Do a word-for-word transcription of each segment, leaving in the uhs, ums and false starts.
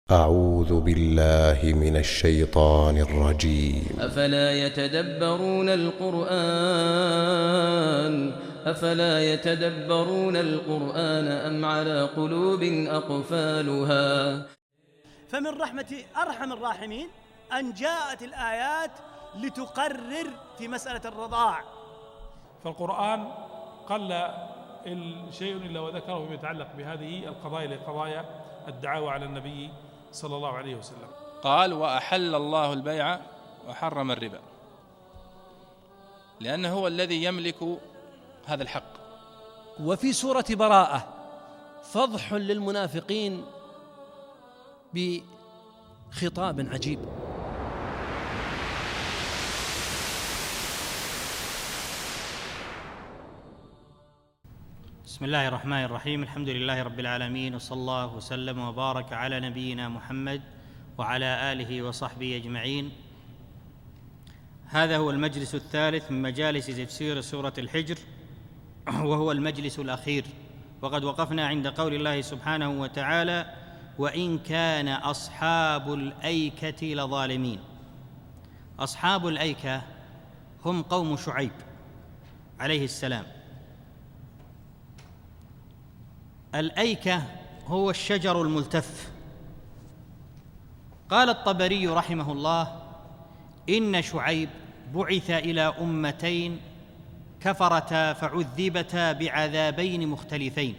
أعوذ بالله من الشيطان الرجيم. أفلا يتدبرون القرآن أفلا يتدبرون القرآن أم على قلوب أقفالها. فمن رحمة أرحم الراحمين أن جاءت الآيات لتقرر في مسألة الرضاع. فالقرآن قل شيء إلا وذكره يتعلق بهذه القضايا لقضايا الدعاوى على النبي صلى الله عليه وسلم. قال: وأحل الله البيع وحرم الربا، لأنه هو الذي يملك هذا الحق. وفي سورة براءة فضح للمنافقين بخطاب عجيب. بسم الله الرحمن الرحيم. الحمد لله رب العالمين، وصلى الله وسلم وبارك على نبينا محمد وعلى آله وصحبه أجمعين. هذا هو المجلس الثالث من مجالس تفسير سورة الحجر، وهو المجلس الأخير، وقد وقفنا عند قول الله سبحانه وتعالى: وإن كان أصحاب الأيكة لظالمين. أصحاب الأيكة هم قوم شعيب عليه السلام. الأيكة هو الشجر الملتف. قال الطبري رحمه الله: إن شعيب بعث إلى أمتين كفرتا فعذبتا بعذابين مختلفين.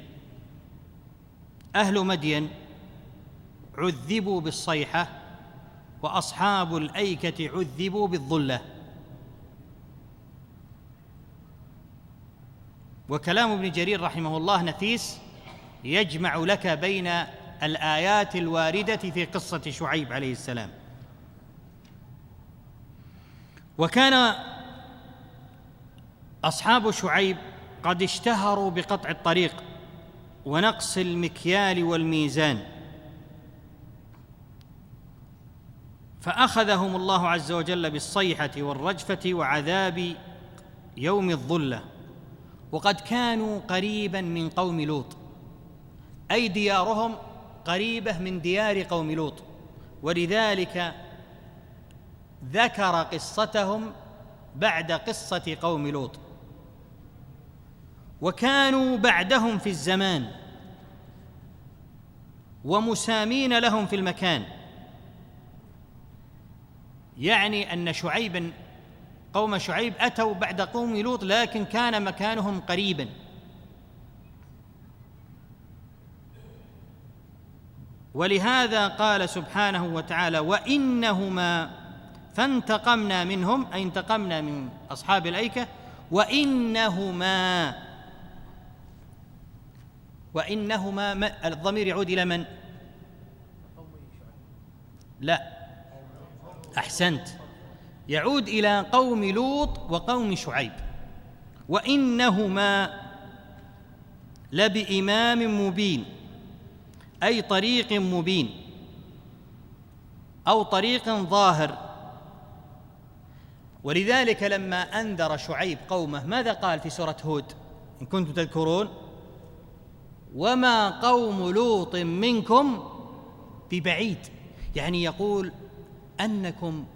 أهل مدين عذبوا بالصيحة، وأصحاب الأيكة عذبوا بالظلة. وكلام ابن جرير رحمه الله نفيس، يجمع لك بين الآيات الواردة في قصة شعيب عليه السلام. وكان أصحاب شعيب قد اشتهروا بقطع الطريق ونقص المكيال والميزان، فأخذهم الله عز وجل بالصيحة والرجفة وعذاب يوم الظلة. وقد كانوا قريبا من قوم لوط، أي ديارهم قريبة من ديار قوم لوط، ولذلك ذكر قصتهم بعد قصة قوم لوط. وكانوا بعدهم في الزمان ومسامين لهم في المكان، يعني أن شعيبا قوم شعيب أتوا بعد قوم لوط، لكن كان مكانهم قريبا. ولهذا قال سبحانه وتعالى: وإنهما فانتقمنا منهم، أي انتقمنا من أصحاب الأيكة. وإنهما وإنهما الضمير يعود إلى من؟ لا، أحسنت، يعود إلى قوم لوط وقوم شعيب. وإنهما لبإمام مبين، أي طريق مبين أو طريق ظاهر. ولذلك لما أنذر شعيب قومه ماذا قال في سورة هود إن كنتم تذكرون؟ وما قوم لوط منكم ببعيد، يعني يقول أنكم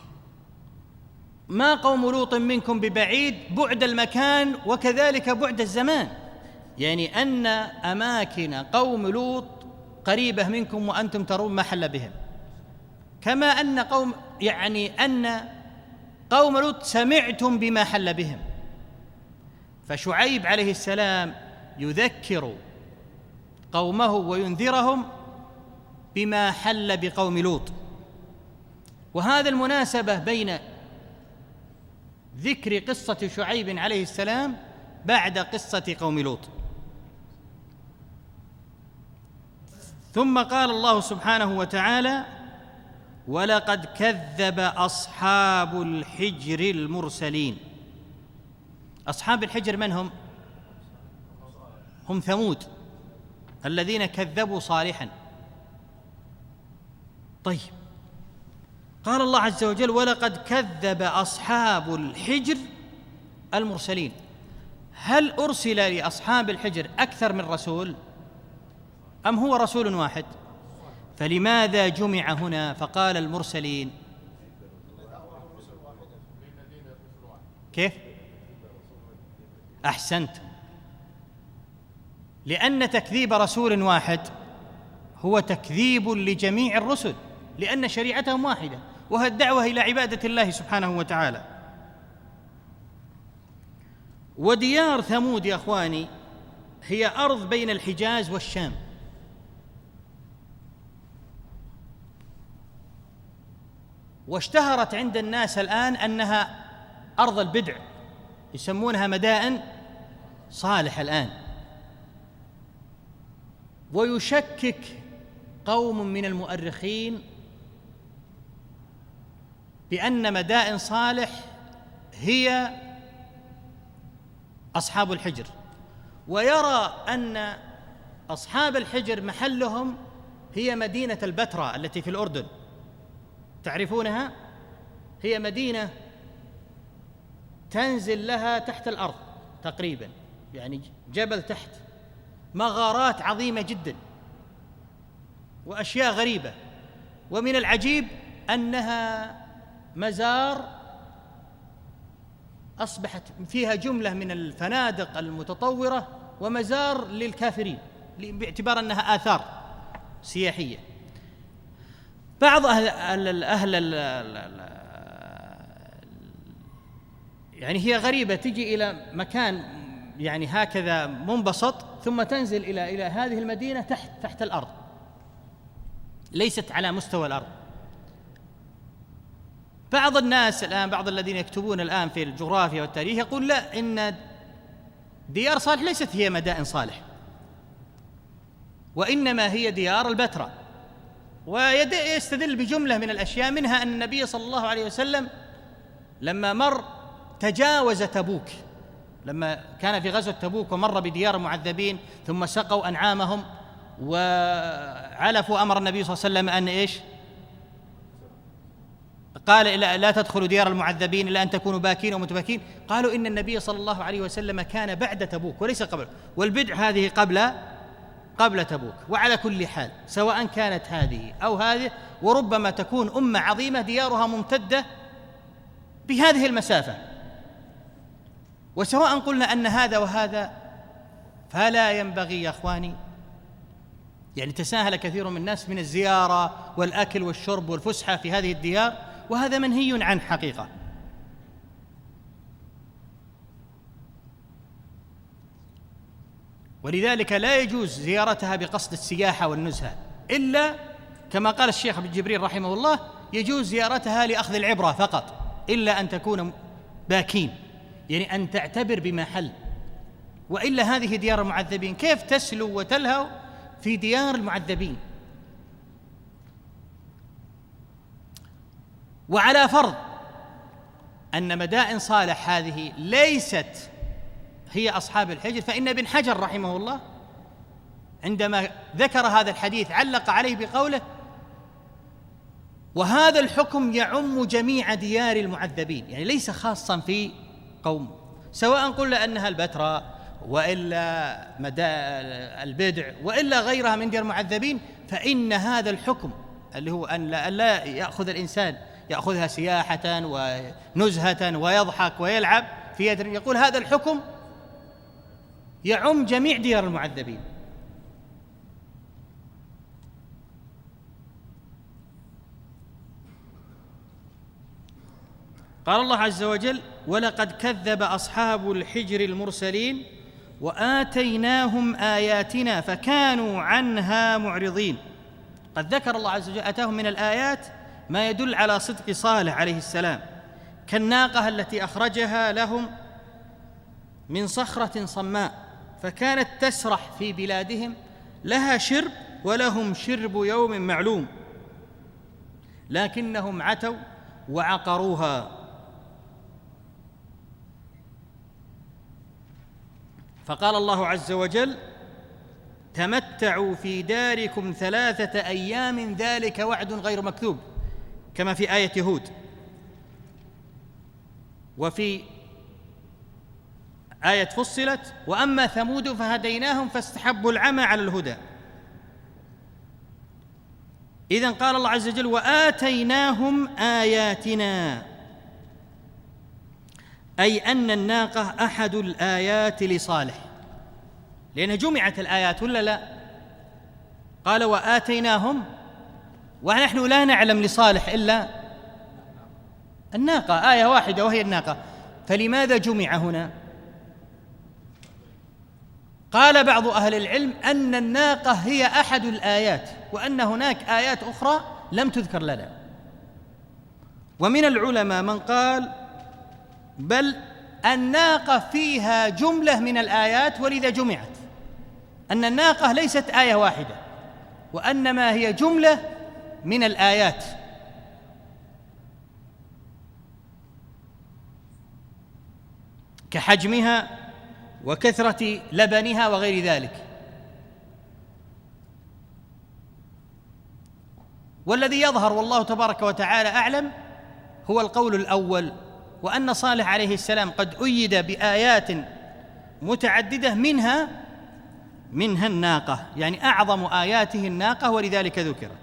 ما قوم لوط منكم ببعيد، بعد المكان وكذلك بعد الزمان، يعني أن أماكن قوم لوط قريبة منكم وأنتم ترون ما حل بهم، كما أن قوم يعني أن قوم لوط سمعتم بما حل بهم. فشعيب عليه السلام يذكر قومه وينذرهم بما حل بقوم لوط. وهذا المناسبة بين ذكر قصة شعيب عليه السلام بعد قصة قوم لوط. ثم قال الله سبحانه وتعالى: ولقد كذب أصحاب الحجر المرسلين. أصحاب الحجر من هم؟ هم ثمود الذين كذبوا صالحا. طيب، قال الله عز وجل: ولقد كذب أصحاب الحجر المرسلين. هل أرسل لأصحاب الحجر أكثر من رسول أم هو رسول واحد؟ فلماذا جمع هنا فقال المرسلين؟ كيف؟ أحسنت، لأن تكذيب رسول واحد هو تكذيب لجميع الرسل، لأن شريعتهم واحدة وهي الدعوة إلى عبادة الله سبحانه وتعالى. وديار ثمود يا أخواني هي أرض بين الحجاز والشام، واشتهرت عند الناس الآن أنها أرض البدع، يسمونها مدائن صالح الآن. ويشكك قوم من المؤرخين بأن مدائن صالح هي أصحاب الحجر، ويرى أن أصحاب الحجر محلهم هي مدينة البتراء التي في الأردن، تعرفونها؟ هي مدينة تنزل لها تحت الأرض تقريبا، يعني جبل تحت، مغارات عظيمة جدا وأشياء غريبة. ومن العجيب أنها مزار أصبحت فيها جملة من الفنادق المتطورة ومزار للكافرين باعتبار أنها آثار سياحية. بعض أهل, أهل, أهل يعني هي غريبة، تجي إلى مكان يعني هكذا منبسط ثم تنزل إلى إلى هذه المدينة تحت تحت الأرض، ليست على مستوى الأرض. بعض الناس الآن، بعض الذين يكتبون الآن في الجغرافيا والتاريخ يقول لا، إن ديار صالح ليست هي مدائن صالح، وإنما هي ديار البتراء. ويستدل بجملة من الأشياء، منها أن النبي صلى الله عليه وسلم لما مر تجاوز تبوك، لما كان في غزوة تبوك ومر بديار المعذبين ثم سقوا أنعامهم وعلفوا، أمر النبي صلى الله عليه وسلم أن إيش؟ قال لا تدخلوا ديار المعذبين إلا أن تكونوا باكين ومتباكين. قالوا إن النبي صلى الله عليه وسلم كان بعد تبوك وليس قبل، والبدع هذه قبل قبل تبوك. وعلى كل حال سواء كانت هذه أو هذه، وربما تكون أمة عظيمة ديارها ممتدة بهذه المسافة، وسواء قلنا أن هذا وهذا فلا ينبغي يا أخواني، يعني تساهل كثير من الناس من الزيارة والأكل والشرب والفسحة في هذه الديار، وهذا منهي عن حقيقة. ولذلك لا يجوز زيارتها بقصد السياحة والنزهة، إلا كما قال الشيخ ابن جبريل رحمه الله يجوز زيارتها لأخذ العبرة فقط، إلا أن تكون باكين، يعني أن تعتبر بمحل. وإلا هذه ديار المعذبين، كيف تسلو وتلهو في ديار المعذبين؟ وعلى فرض أن مدائن صالح هذه ليست هي أصحاب الحجر، فإن ابن حجر رحمه الله عندما ذكر هذا الحديث علق عليه بقوله: وهذا الحكم يعم جميع ديار المعذبين، يعني ليس خاصا في قوم، سواء قلنا أنها البتراء وإلا مدى البدع وإلا غيرها من ديار المعذبين، فإن هذا الحكم اللي هو أن لا, لا يأخذ الإنسان يأخذها سياحة ونزهة ويضحك ويلعب في يد، يقول هذا الحكم يعم جميع ديار المعذبين. قال الله عز وجل: ولقد كذب أصحاب الحجر المرسلين وآتيناهم آياتنا فكانوا عنها معرضين. قد ذكر الله عز وجل أتاهم من الآيات ما يدل على صدق صالح عليه السلام، كالناقة التي أخرجها لهم من صخرة صماء فكانت تسرح في بلادهم، لها شرب ولهم شرب يوم معلوم لكنهم عتوا وعقروها. فقال الله عز وجل: تمتعوا في داركم ثلاثة أيام ذلك وعد غير مكذوب، كما في آية هود. وفي آية فصلت: وأما ثمود فهديناهم فاستحبوا العمى على الهدى. إذن قال الله عز وجل وآتيناهم آياتنا، أي أن الناقة أحد الآيات لصالح، لأن جمعت الآيات ولا لا؟ قال وآتيناهم، ونحن لا نعلم لصالح إلا الناقة، آية واحدة وهي الناقة، فلماذا جمع هنا؟ قال بعض أهل العلم أن الناقة هي أحد الآيات، وأن هناك آيات أخرى لم تذكر لنا. ومن العلماء من قال بل الناقة فيها جملة من الآيات ولذا جمعت، أن الناقة ليست آية واحدة، وأنما هي جملة من الآيات. كحجمها وكثرة لبنها وغير ذلك. والذي يظهر والله تبارك وتعالى أعلم هو القول الأول، وأن صالح عليه السلام قد أيد بآيات متعددة منها منها الناقة، يعني أعظم آياته الناقة ولذلك ذكرت.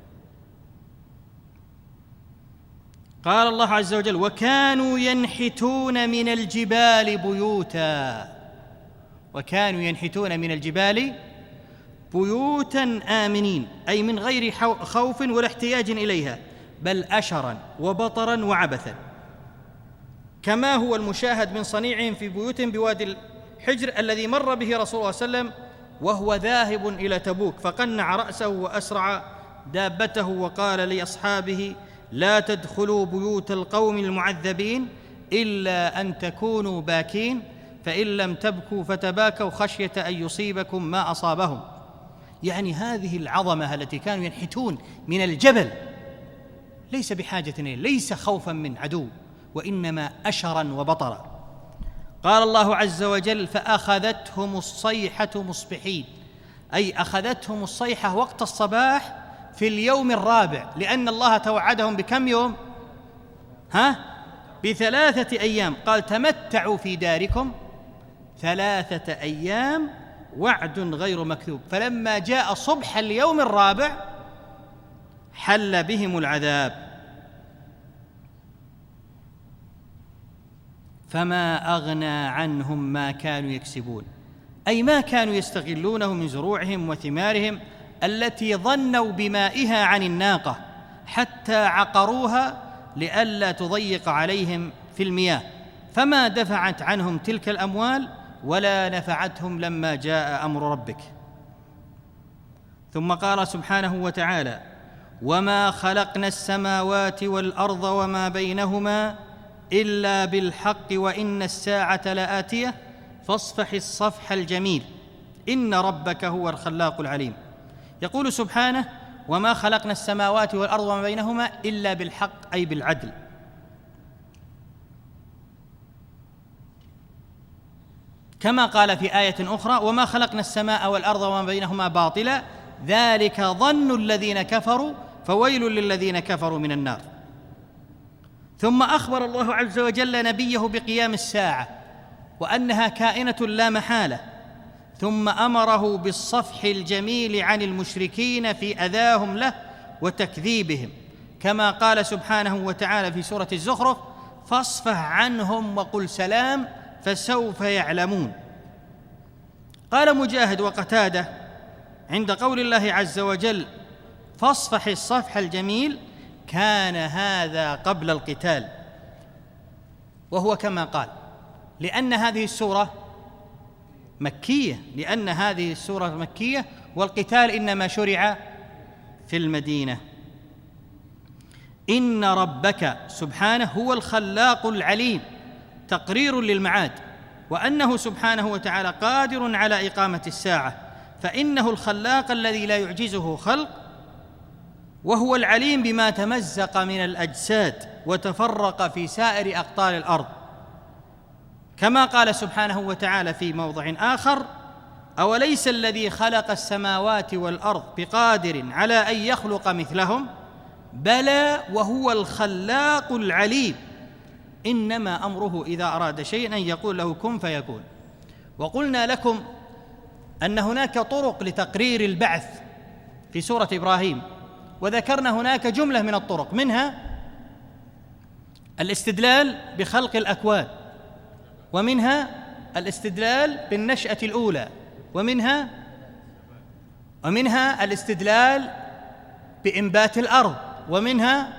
قال الله عز وجل وكانوا ينحتون من الجبال بيوتا، وكانوا ينحتون من الجبال بيوتا آمنين، أي من غير خوف ولا احتياج إليها، بل أشرا وبطرا وعبثا، كما هو المشاهد من صنيعهم في بيوتهم بوادي الحجر الذي مر به رسول الله صلى الله عليه وسلم وهو ذاهب إلى تبوك، فقنع رأسه وأسرع دابته وقال لأصحابه لا تدخلوا بيوت القوم المعذبين إلا أن تكونوا باكين، فإن لم تبكوا فتباكوا خشية أن يصيبكم ما أصابهم. يعني هذه العظمة التي كانوا ينحتون من الجبل ليس بحاجة إليه، ليس خوفا من عدو، وإنما أشرا وبطرا. قال الله عز وجل فأخذتهم الصيحة مصبحين، أي أخذتهم الصيحة وقت الصباح في اليوم الرابع، لأن الله توعدهم بكم يوم؟ ها؟ بثلاثة أيام. قال تمتعوا في داركم ثلاثة أيام وعد غير مكذوب، فلما جاء صبح اليوم الرابع حل بهم العذاب فما أغنى عنهم ما كانوا يكسبون، أي ما كانوا يستغلونه من زروعهم وثمارهم التي ظنوا بمائها عن الناقة حتى عقروها لئلا تضيق عليهم في المياه، فما دفعت عنهم تلك الأموال ولا نفعتهم لما جاء أمر ربك. ثم قال سبحانه وتعالى وما خلقنا السماوات والأرض وما بينهما إلا بالحق وإن الساعة لآتية فاصفح الصفح الجميل إن ربك هو الخلاق العليم. يقول سبحانه وما خلقنا السماوات والأرض وما بينهما إلا بالحق، أي بالعدل. كما قال في آية أخرى وما خلقنا السماء والأرض وما بينهما باطلا ذلك ظن الذين كفروا فويل للذين كفروا من النار. ثم أخبر الله عز وجل نبيه بقيام الساعة وأنها كائنة لا محالة، ثم أمره بالصفح الجميل عن المشركين في أذاهم له وتكذيبهم، كما قال سبحانه وتعالى في سورة الزخرف فاصفح عنهم وقل سلام فسوف يعلمون. قال مجاهد وقتادة عند قول الله عز وجل فاصفح الصفح الجميل كان هذا قبل القتال، وهو كما قال لأن هذه السورة مكية، لأن هذه السورة مكية والقتال إنما شرع في المدينة. إن ربك سبحانه هو الخلاق العليم، تقرير للمعاد، وأنه سبحانه وتعالى قادر على إقامة الساعة، فإنه الخلاق الذي لا يعجزه خلق، وهو العليم بما تمزق من الأجساد وتفرق في سائر أقطار الأرض، كما قال سبحانه وتعالى في موضع آخر أوليس الذي خلق السماوات والأرض بقادر على أن يخلق مثلهم بلى وهو الخلاق العليم إنما أمره إذا أراد شيئا أن يقول له كن فيكون. وقلنا لكم أن هناك طرق لتقرير البعث في سورة إبراهيم، وذكرنا هناك جملة من الطرق، منها الاستدلال بخلق الأكوان، ومنها الاستدلال بالنشأة الأولى، ومنها ومنها الاستدلال بإنبات الأرض، ومنها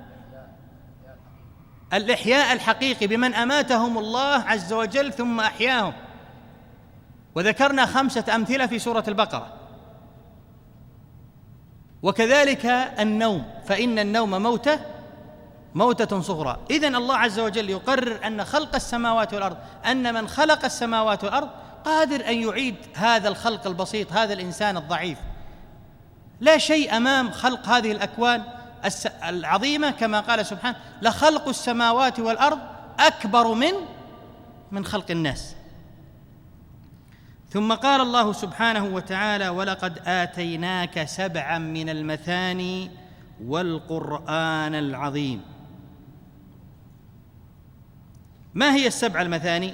الإحياء الحقيقي بمن أماتهم الله عز وجل ثم أحياهم، وذكرنا خمسة أمثلة في سورة البقرة. وكذلك النوم، فإن النوم موتة موتة صغرى. إذن الله عز وجل يقرر أن خلق السماوات والأرض، أن من خلق السماوات والأرض قادر أن يعيد هذا الخلق البسيط، هذا الإنسان الضعيف. لا شيء أمام خلق هذه الأكوان العظيمة، كما قال سبحانه: لخلق السماوات والأرض أكبر من من خلق الناس. ثم قال الله سبحانه وتعالى: ولقد آتيناك سبعا من المثاني والقرآن العظيم. ما هي السبع المثاني؟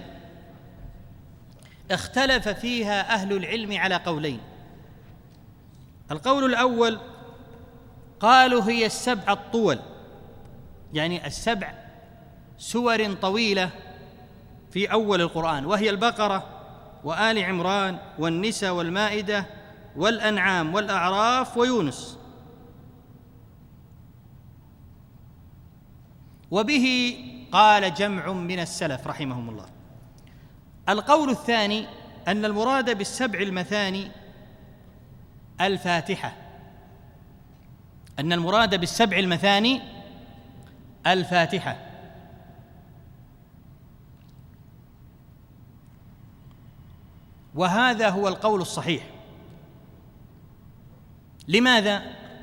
اختلف فيها أهل العلم على قولين. القول الأول قالوا هي السبع الطول، يعني السبع سور طويلة في أول القرآن، وهي البقرة وآل عمران والنساء والمائدة والأنعام والأعراف ويونس. وبه قال جمع من السلف رحمهم الله. القول الثاني أن المراد بالسبع المثاني الفاتحة، أن المراد بالسبع المثاني الفاتحة. وهذا هو القول الصحيح. لماذا؟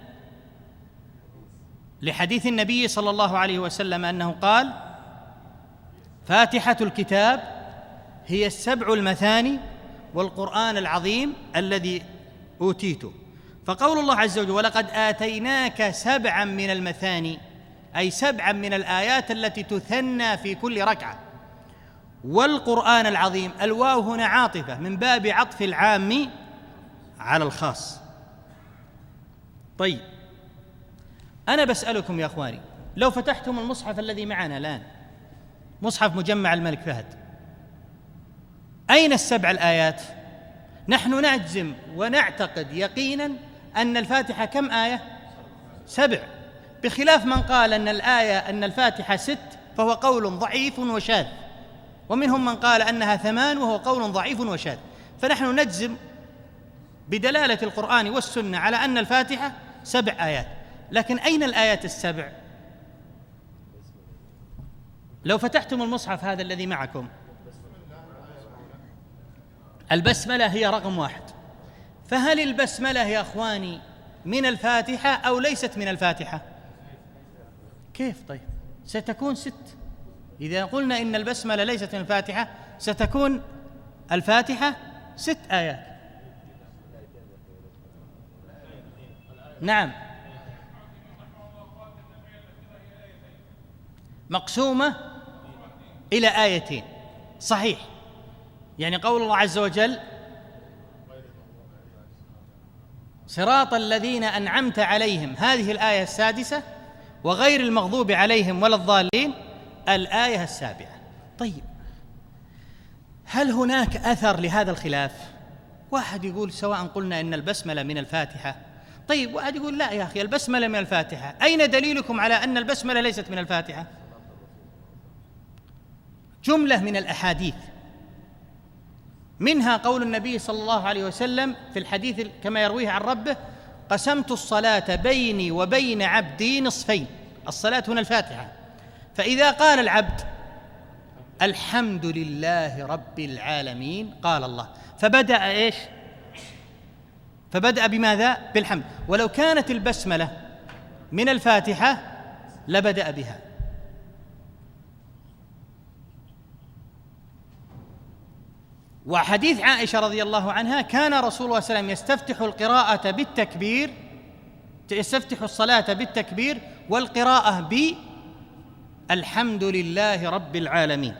لحديث النبي صلى الله عليه وسلم أنه قال: فاتحة الكتاب هي السبع المثاني والقرآن العظيم الذي أوتيته. فقول الله عز وجل: ولقد آتيناك سبعا من المثاني، أي سبعا من الآيات التي تثنى في كل ركعة. والقرآن العظيم، الواو هنا عاطفة من باب عطف العام على الخاص. طيب، أنا بسألكم يا أخواني، لو فتحتم المصحف الذي معنا الآن، مصحف مجمع الملك فهد، أين السبع الآيات؟ نحن نجزم ونعتقد يقينا أن الفاتحة كم آية؟ سبع، بخلاف من قال أن الآية أن الفاتحة ست، فهو قول ضعيف وشاذ، ومنهم من قال أنها ثمان وهو قول ضعيف وشاذ. فنحن نجزم بدلالة القرآن والسنة على أن الفاتحة سبع آيات. لكن أين الآيات السبع؟ لو فتحتم المصحف هذا الذي معكم، البسملة هي رقم واحد. فهل البسملة يا أخواني من الفاتحة أو ليست من الفاتحة؟ كيف؟ طيب ستكون ست. إذا قلنا إن البسملة ليست من الفاتحة ستكون الفاتحة ست آيات. نعم، مقسومة إلى آيتين، صحيح. يعني قول الله عز وجل: صراط الذين أنعمت عليهم، هذه الآية السادسة، وغير المغضوب عليهم ولا الضالين، الآية السابعة. طيب، هل هناك أثر لهذا الخلاف؟ واحد يقول سواء قلنا إن البسملة من الفاتحة، طيب واحد يقول لا يا أخي البسملة من الفاتحة. أين دليلكم على أن البسملة ليست من الفاتحة؟ جملة من الأحاديث، منها قول النبي صلى الله عليه وسلم في الحديث كما يرويه عن ربه: قسمت الصلاة بيني وبين عبدي نصفين. الصلاة هنا الفاتحة. فإذا قال العبد الحمد لله رب العالمين قال الله، فبدأ إيش؟ فبدأ بماذا؟ بالحمد. ولو كانت البسملة من الفاتحة لبدأ بها. وحديث عائشة رضي الله عنها: كان رسول الله صلى الله عليه وسلم يستفتح القراءة بالتكبير، يستفتح الصلاة بالتكبير والقراءة بالحمد لله رب العالمين.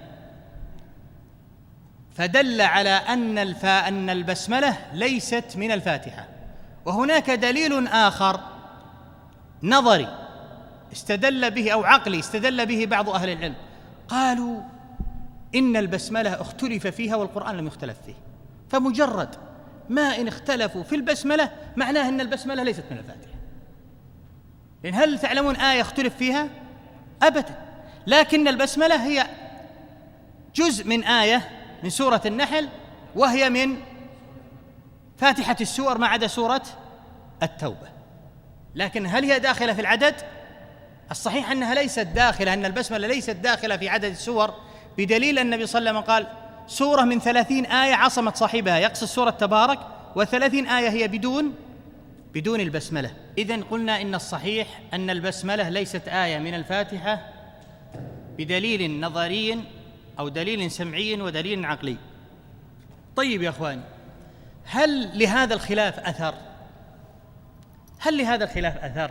فدل على أن الفا أن البسملة ليست من الفاتحة. وهناك دليل آخر نظري استدل به أو عقلي استدل به بعض أهل العلم، قالوا إن البسملة اختلف فيها والقرآن لم يختلف فيه، فمجرد ما إن اختلفوا في البسملة معناه أن البسملة ليست من الفاتحة. لأن هل تعلمون آية اختلف فيها؟ أبدا، لكن البسملة هي جزء من آية من سورة النحل، وهي من فاتحة السور ما عدا سورة التوبة. لكن هل هي داخلة في العدد؟ الصحيح أنها ليست داخلة، أن البسملة ليست داخلة في عدد السور، بدليل أن النبي صلى الله عليه وسلم قال سورة من ثلاثين آية عصمت صاحبها، يقصد سورة تبارك، وثلاثين آية هي بدون بدون البسملة. إذن قلنا إن الصحيح أن البسملة ليست آية من الفاتحة بدليل نظري أو دليل سمعي ودليل عقلي. طيب يا أخواني، هل لهذا الخلاف أثر؟ هل لهذا الخلاف أثر؟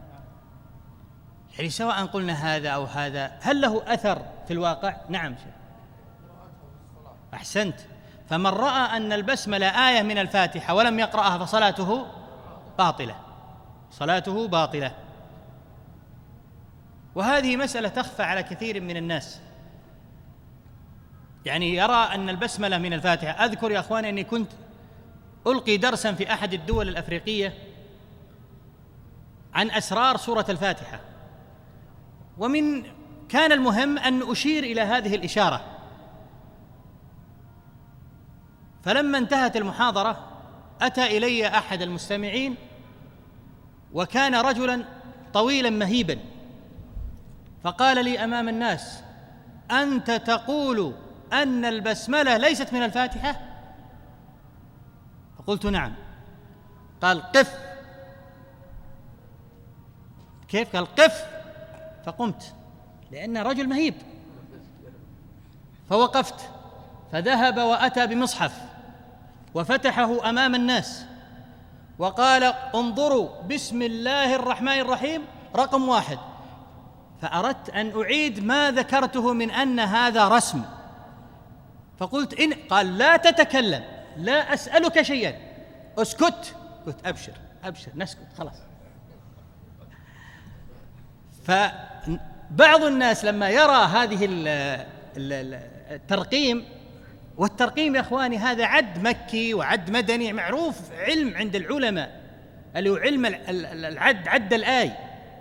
يعني سواء قلنا هذا أو هذا، هل له أثر في الواقع؟ نعم شيخ، أحسنت. فمن رأى أن البسملة آية من الفاتحة ولم يقرأها فصلاته باطلة، صلاته باطلة. وهذه مسألة تخفى على كثير من الناس، يعني يرى أن البسملة من الفاتحة. أذكر يا أخواني أني كنت ألقي درسا في أحد الدول الأفريقية عن أسرار سورة الفاتحة، ومن كان المهم أن أشير إلى هذه الإشارة. فلما انتهت المحاضرة أتى إلي أحد المستمعين، وكان رجلا طويلا مهيبا، فقال لي أمام الناس: أنت تقول أن البسملة ليست من الفاتحة؟ فقلت نعم. قال: قف. كيف؟ قال: قف. فقمت، لأن رجل مهيب، فوقفت، فذهب وأتى بمصحف وفتحه أمام الناس وقال: انظروا بسم الله الرحمن الرحيم رقم واحد. فأردت أن أعيد ما ذكرته من أن هذا رسم، فقلت إن قال: لا تتكلم، لا أسألك شيئا، اسكت. قلت: أبشر أبشر نسكت خلاص. فبعض الناس لما يرى هذه الترقيم، والترقيم يا أخواني هذا عد مكي وعد مدني معروف، علم عند العلماء اللي هو علم العد، عد الآية،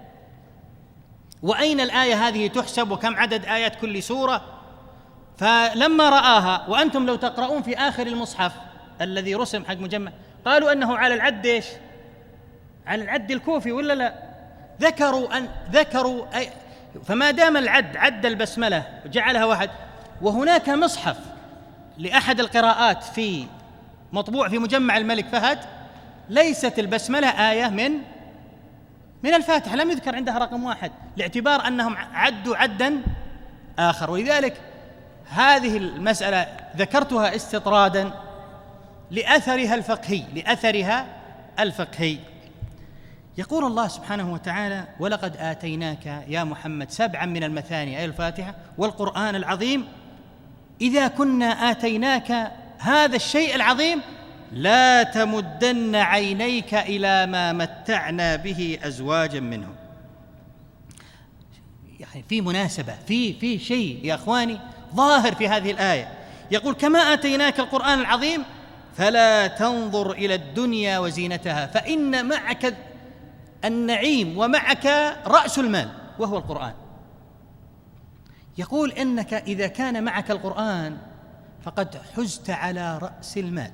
وأين الآية هذه تحسب وكم عدد آيات كل سورة. فلما رآها، وأنتم لو تقرؤون في آخر المصحف الذي رسم حق مجمع، قالوا أنه على العد إيش؟ على العد الكوفي ولا لا؟ ذكروا أن ذكروا أي، فما دام العد عد البسملة وجعلها واحد، وهناك مصحف لأحد القراءات في مطبوع في مجمع الملك فهد ليست البسملة آية من من الفاتحة، لم يذكر عندها رقم واحد، لاعتبار أنهم عدوا عدا آخر. ولذلك هذه المسألة ذكرتها استطرادا لأثرها الفقهي لأثرها الفقهي. يقول الله سبحانه وتعالى: ولقد آتيناك يا محمد سبعا من المثاني، أي الفاتحة والقرآن العظيم، إذا كنا آتيناك هذا الشيء العظيم لا تمدن عينيك إلى ما متعنا به أزواجا منهم. يعني في مناسبة، في في شيء يا أخواني ظاهر في هذه الآية. يقول: كما آتيناك القرآن العظيم فلا تنظر إلى الدنيا وزينتها فإن معك النعيم ومعك رأس المال وهو القرآن. يقول: إنك إذا كان معك القرآن فقد حزت على رأس المال.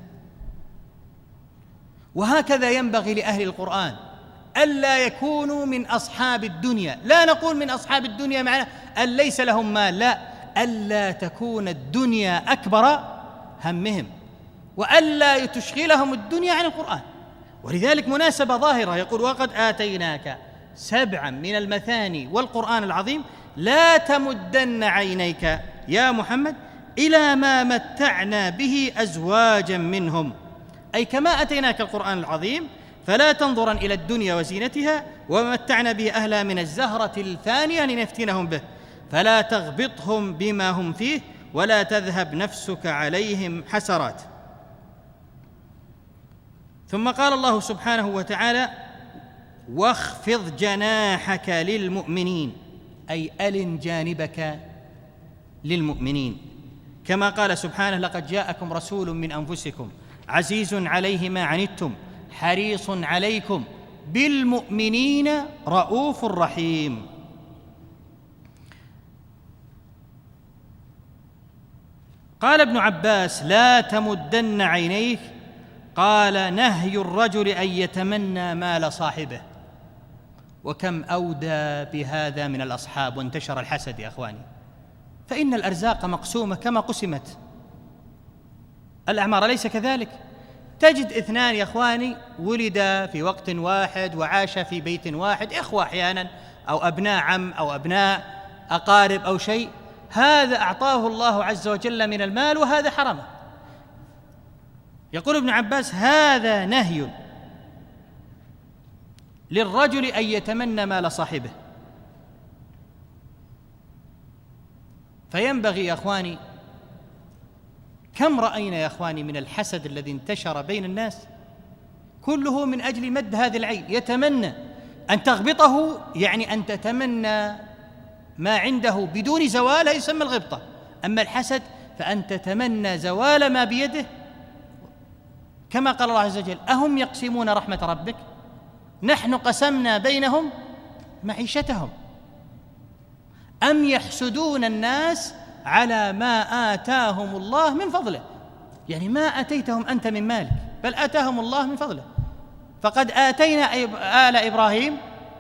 وهكذا ينبغي لأهل القرآن ألا يكونوا من أصحاب الدنيا. لا نقول من أصحاب الدنيا معناه أن ليس لهم مال، لا، ألا تكون الدنيا أكبر همهم، وألا تشغلهم الدنيا عن القرآن. ولذلك مناسبة ظاهرة، يقول: وقد آتيناك سبعا من المثاني والقرآن العظيم لا تمدن عينيك يا محمد إلى ما متعنا به أزواجا منهم، أي كما أتيناك القرآن العظيم فلا تنظرا إلى الدنيا وزينتها ومتعنا به أهلها من الزهرة الثانية لنفتنهم به فلا تغبطهم بما هم فيه ولا تذهب نفسك عليهم حسرات. ثم قال الله سبحانه وتعالى: واخفض جناحك للمؤمنين، أي ألن جانبك للمؤمنين، كما قال سبحانه: لقد جاءكم رسول من أنفسكم عزيز عليه ما عنتم حريص عليكم بالمؤمنين رؤوف رحيم. قال ابن عباس: لا تمدن عينيك، قال: نهي الرجل أن يتمنى مال صاحبه. وكم أودى بهذا من الأصحاب وانتشر الحسد يا أخواني، فإن الأرزاق مقسومة كما قسمت الأعمار، أليس كذلك؟ تجد اثنان يا أخواني ولدا في وقت واحد وعاش في بيت واحد، إخوة أحيانا أو أبناء عم أو أبناء أقارب أو شيء، هذا أعطاه الله عز وجل من المال وهذا حرمه. يقول ابن عباس: هذا نهي للرجل أن يتمنى مال صاحبه. فينبغي يا أخواني، كم رأينا يا أخواني من الحسد الذي انتشر بين الناس، كله من أجل مد هذه العين، يتمنى أن تغبطه، يعني أن تتمنى ما عنده بدون زوال، يسمى الغبطة. أما الحسد فأن تتمنى زوال ما بيده، كما قال الله عز وجل: أهم يقسمون رحمة ربك نحن قسمنا بينهم معيشتهم أم يحسدون الناس على ما آتاهم الله من فضله. يعني ما أتيتهم أنت من مالك، بل آتاهم الله من فضله. فقد آتينا آل إبراهيم،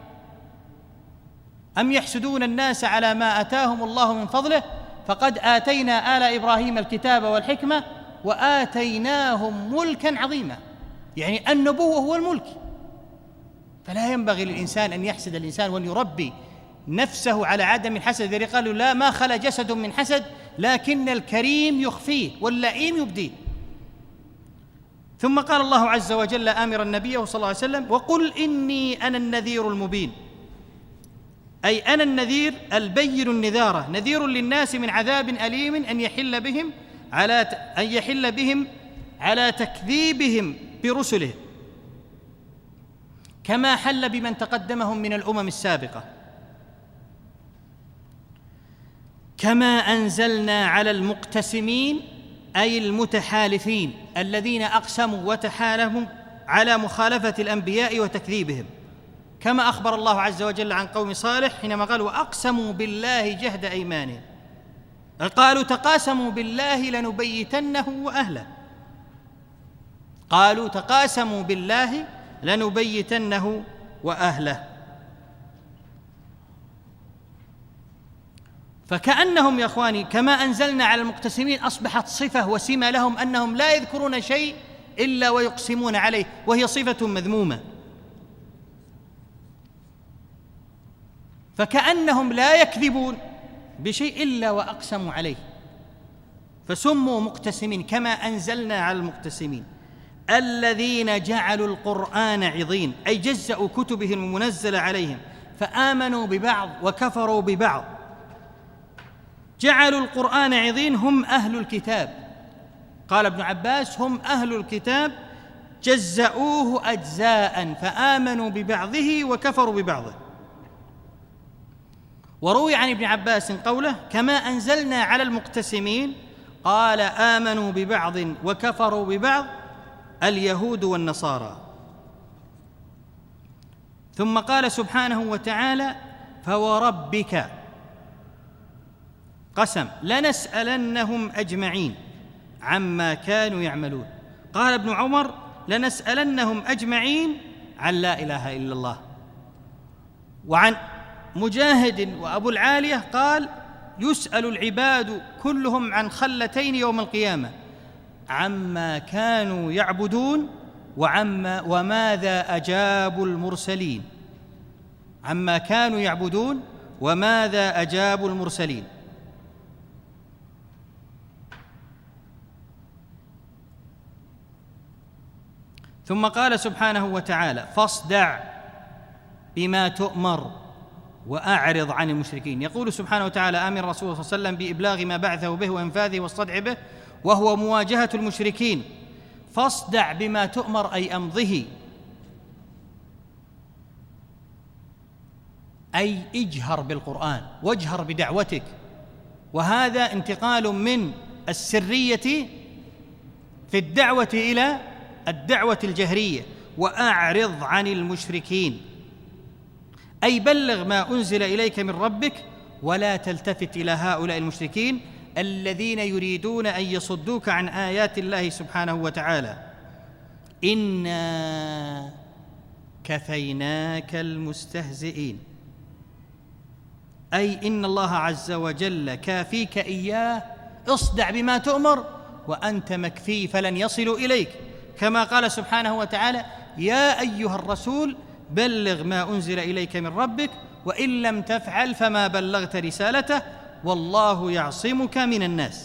أم يحسدون الناس على ما آتاهم الله من فضله، فقد آتينا آل إبراهيم الكتاب والحكمة وآتيناهم ملكا عظيما. يعني النبوة هو الملك، فلا ينبغي للإنسان أن يحسد الإنسان وأن يربي نفسه على عدم الحسد. الذي قالوا: لا ما خلا جسد من حسد لكن الكريم يخفيه واللئيم يبديه. ثم قال الله عز وجل آمرا نبيه صلى الله عليه وسلم: وقل إني أنا النذير المبين، أي أنا النذير البين النذارة، نذير للناس من عذاب أليم أن يحل بهم على أن يحل بهم على تكذيبهم برسلهم، كما حل بمن تقدمهم من الأمم السابقة. كما أنزلنا على المقتسمين، أي المتحالفين الذين أقسموا وتحالفوا على مخالفة الأنبياء وتكذيبهم، كما أخبر الله عز وجل عن قوم صالح حينما قال: وأقسموا بالله جهد أيمانهم، قالوا تقاسموا بالله لنبيتنه وأهله، قالوا تقاسموا بالله لنبيتنه وأهله. فكأنهم يا أخواني كما أنزلنا على المقتسمين أصبحت صفة وسمة لهم أنهم لا يذكرون شيء إلا ويقسمون عليه، وهي صفة مذمومة. فكأنهم لا يكذبون بشيء إلا وأقسموا عليه، فسموا مقتسمين. كما أنزلنا على المقتسمين الذين جعلوا القرآن عضين، أي جزأوا كتبهم المنزلة عليهم فآمنوا ببعض وكفروا ببعض. جعلوا القرآن عضين هم أهل الكتاب، قال ابن عباس: هم أهل الكتاب جزأوه أجزاء فآمنوا ببعضه وكفروا ببعضه. وروي عن ابن عباس قوله: كما أنزلنا على المقتسمين، قال: آمنوا ببعض وكفروا ببعض اليهود والنصارى. ثم قال سبحانه وتعالى: فوربك، قسم، لنسألنهم أجمعين عما كانوا يعملون. قال ابن عمر: لنسألنهم أجمعين عن لا إله إلا الله. وعن مجاهد وأبو العالية قال: يسأل العباد كلهم عن خلتين يوم القيامة، عما كانوا يعبدون وعما وماذا أجابوا المرسلين، عما كانوا يعبدون وماذا أجابوا المرسلين. ثم قال سبحانه وتعالى: فاصدع بما تؤمر وأعرض عن المشركين. يقول سبحانه وتعالى آمر الرسول صلى الله عليه وسلم بإبلاغ ما بعثه به وإنفاذه والصدع به، وهو مواجهة المشركين. فاصدع بما تؤمر أي أمضه، أي اجهر بالقرآن واجهر بدعوتك، وهذا انتقال من السرية في الدعوة إلى الدعوة الجهرية. وأعرض عن المشركين، أي بلغ ما أنزل إليك من ربك ولا تلتفت إلى هؤلاء المشركين الذين يريدون أن يصدوك عن آيات الله سبحانه وتعالى. إنا كفيناك المستهزئين، أي إن الله عز وجل كافيك إياه، اصدع بما تؤمر وأنت مكفي فلن يصلوا إليك، كما قال سبحانه وتعالى: يا أيها الرسول بلغ ما أنزل إليك من ربك وإن لم تفعل فما بلغت رسالته والله يعصمك من الناس.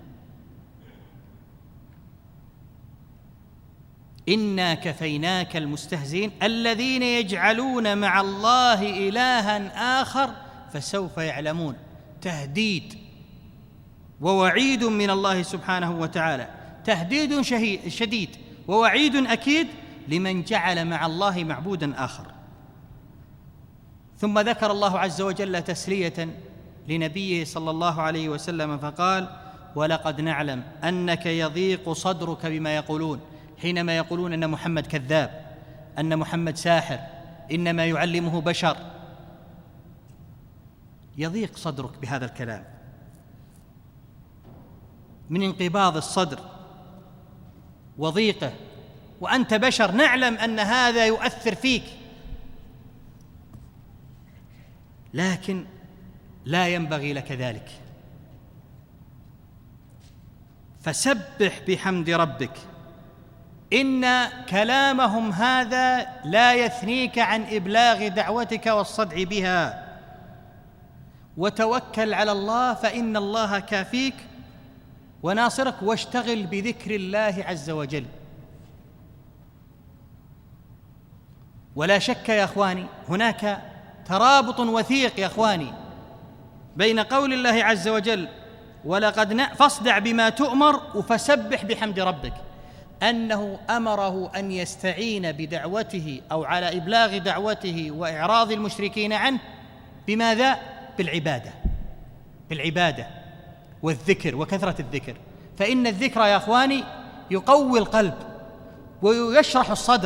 إنا كفيناك المستهزئين الذين يجعلون مع الله إلها آخر فسوف يعلمون. تهديد ووعيد من الله سبحانه وتعالى، تهديد شديد ووعيد أكيد لمن جعل مع الله معبودا آخر. ثم ذكر الله عز وجل تسلية لنبيه صلى الله عليه وسلم فقال: ولقد نعلم أنك يضيق صدرك بما يقولون، حينما يقولون أن محمد كذاب، أن محمد ساحر، إنما يعلمه بشر. يضيق صدرك بهذا الكلام من انقباض الصدر وضيقه، وأنت بشر، نعلم أن هذا يؤثر فيك، لكن لا ينبغي لك ذلك. فسبح بحمد ربك، إن كلامهم هذا لا يثنيك عن إبلاغ دعوتك والصدع بها، وتوكل على الله فإن الله كافيك وناصرك، واشتغل بذكر الله عز وجل. ولا شك يا أخواني هناك ترابط وثيق يا أخواني بين قول الله عز وجل ولقد فاصدع بما تؤمر وفسبح بحمد ربك، أنه أمره أن يستعين بدعوته أو على إبلاغ دعوته وإعراض المشركين عنه بماذا؟ بالعبادة، بالعبادة والذكر وكثرة الذكر. فإن الذكر يا أخواني يقوي القلب ويشرح الصدر،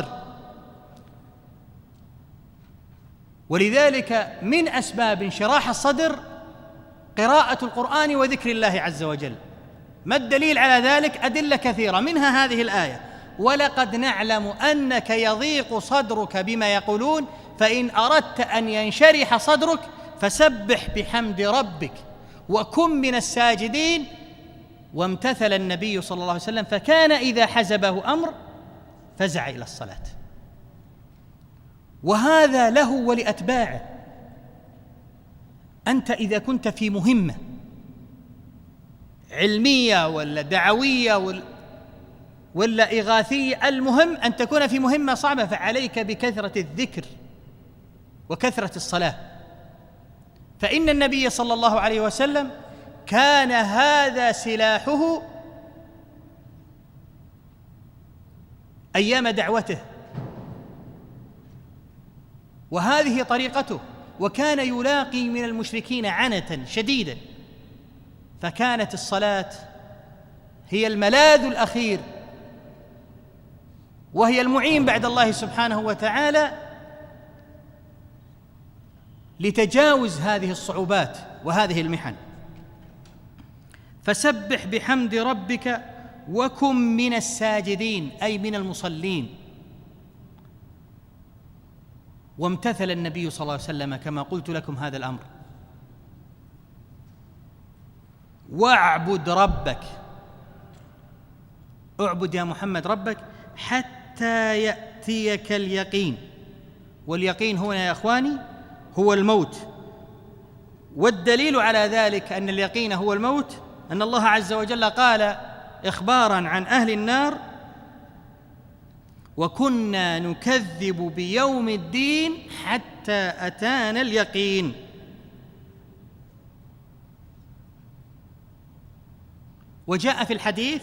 ولذلك من أسباب انشراح الصدر قراءة القرآن وذكر الله عز وجل. ما الدليل على ذلك؟ أدلة كثيرة، منها هذه الآية: ولقد نعلم أنك يضيق صدرك بما يقولون فإن أردت أن ينشرح صدرك فسبح بحمد ربك وكن من الساجدين. وامتثل النبي صلى الله عليه وسلم فكان إذا حزبه أمر فزع إلى الصلاة. وهذا له ولأتباعه. أنت إذا كنت في مهمة علمية ولا دعوية ولا إغاثية، المهم أن تكون في مهمة صعبة، فعليك بكثرة الذكر وكثرة الصلاة. فإن النبي صلى الله عليه وسلم كان هذا سلاحه أيام دعوته، وهذه طريقته، وكان يلاقي من المشركين عنة شديدة، فكانت الصلاة هي الملاذ الأخير وهي المعين بعد الله سبحانه وتعالى لتجاوز هذه الصعوبات وهذه المحن. فسبح بحمد ربك وكن من الساجدين، أي من المصلين. وامتثل النبي صلى الله عليه وسلم كما قلت لكم هذا الأمر. واعبد ربك، اعبد يا محمد ربك حتى يأتيك اليقين. واليقين هنا يا أخواني هو الموت. والدليل على ذلك أن اليقين هو الموت أن الله عز وجل قال إخباراً عن أهل النار: وكنا نكذب بيوم الدين حتى أتانا اليقين. وجاء في الحديث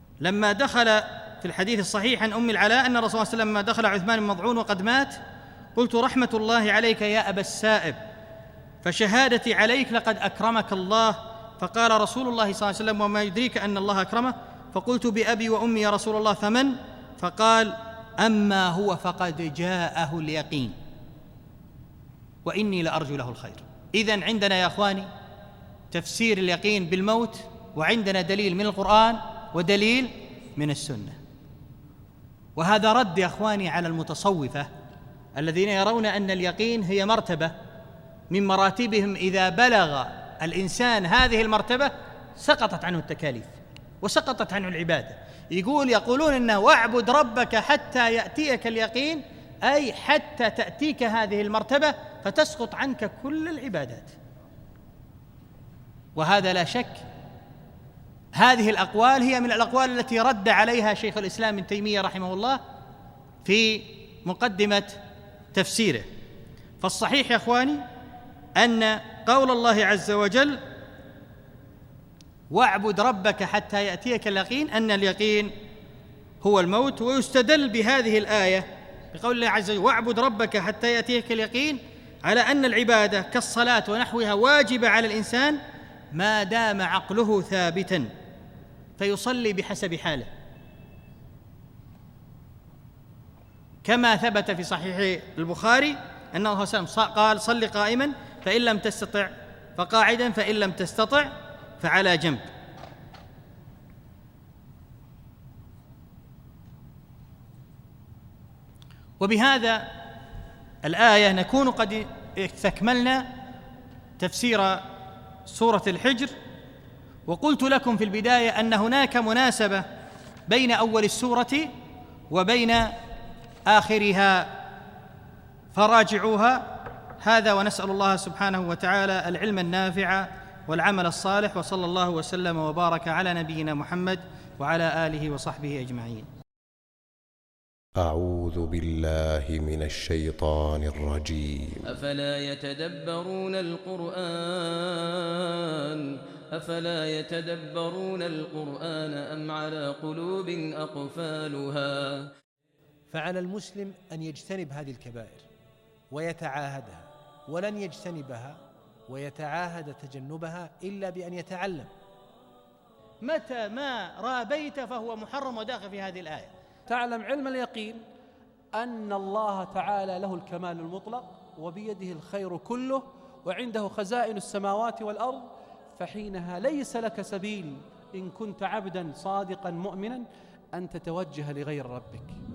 لما دخل في الحديث الصحيح عن أم العلاء أن الرسول صلى الله عليه وسلم لما دخل عثمان بن مظعون وقد مات قلت رحمة الله عليك يا أبا السائب، فشهادتي عليك لقد أكرمك الله. فقال رسول الله صلى الله عليه وسلم: وما يدريك أن الله أكرمه؟ فقلت: بأبي وأمي يا رسول الله، فمن؟ فقال: أما هو فقد جاءه اليقين وإني لأرجو له الخير. إذن عندنا يا أخواني تفسير اليقين بالموت، وعندنا دليل من القرآن ودليل من السنة. وهذا رد يا أخواني على المتصوفة الذين يرون أن اليقين هي مرتبة من مراتبهم، إذا بلغ الإنسان هذه المرتبة سقطت عنه التكاليف وسقطت عنه العبادة. يقول يقولون إنه واعبد ربك حتى يأتيك اليقين، أي حتى تأتيك هذه المرتبة فتسقط عنك كل العبادات. وهذا لا شك هذه الأقوال هي من الأقوال التي رد عليها شيخ الإسلام ابن تيمية رحمه الله في مقدمة تفسيره. فالصحيح يا أخواني أن قول الله عز وجل واعبد ربك حتى يأتيك اليقين، أن اليقين هو الموت. ويستدل بهذه الآية بقول الله عز وجل واعبد ربك حتى يأتيك اليقين على أن العبادة كالصلاة ونحوها واجبة على الإنسان ما دام عقله ثابتا، فيصلي بحسب حاله، كما ثبت في صحيح البخاري أنه صلى الله عليه وسلم قال: صل قائما فإن لم تستطع فقاعدا فإن لم تستطع فعلى جنب. وبهذا الآية نكون قد استكملنا تفسير سورة الحجر. وقلت لكم في البداية أن هناك مناسبة بين أول السورة وبين آخرها، فراجعوها. هذا ونسأل الله سبحانه وتعالى العلم النافع والعمل الصالح، وصلى الله وسلم وبارك على نبينا محمد وعلى آله وصحبه أجمعين. أعوذ بالله من الشيطان الرجيم. أفلا يتدبرون القرآن أفلا يتدبرون القرآن أم على قلوب أقفالها. فعلى المسلم أن يجتنب هذه الكبائر ويتعاهدها، ولن يجتنبها ويتعاهد تجنبها إلا بأن يتعلم. متى ما رابيت فهو محرم وداخل في هذه الآية. تعلم علم اليقين أن الله تعالى له الكمال المطلق وبيده الخير كله وعنده خزائن السماوات والأرض، فحينها ليس لك سبيل إن كنت عبدا صادقا مؤمنا أن تتوجه لغير ربك.